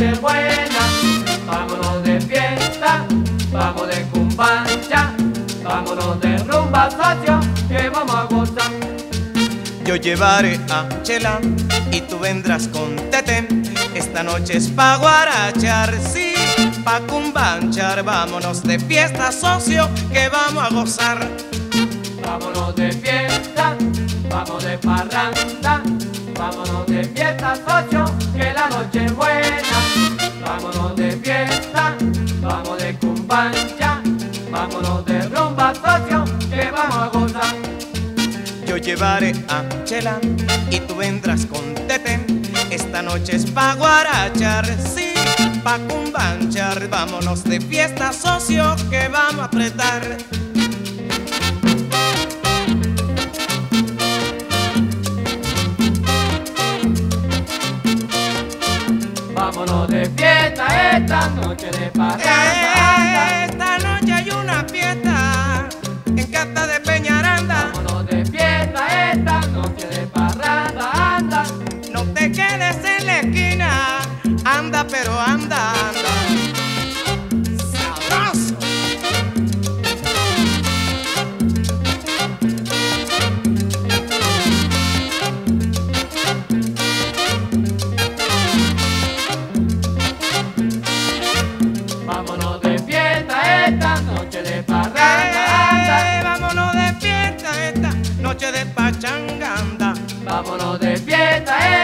noche buena. Vámonos de fiesta, vamos de cumbancha, vámonos de rumba, socio, que vamos a gozar. Yo llevaré a Chela y tú vendrás con Tete. Esta noche es pa' guarachar, sí, pa' cumbanchar. Vámonos de fiesta, socio, que vamos a gozar. Vámonos de fiesta, vamos de parranda, vámonos de fiesta, socio, que la noche es buena. Vámonos de fiesta, vamos de cumbancha, vámonos de rumba, socio, que vamos a gozar. Yo llevaré a Chela y tú vendrás con Tete. Esta noche es pa' guarachar, sí, pa' cumbanchar. Vámonos de fiesta, socio, que vamos a apretar. Vámonos de fiesta esta noche de parranda. Esta noche hay una fiesta en Cata de Peñaranda. Vámonos de fiesta esta noche de parranda, anda. No te quedes en la esquina, anda pero anda, anda. Sabroso. Vámonos de fiesta esta noche de parranda, anda. Vámonos de fiesta esta noche de pachanga, anda. Vámonos de fiesta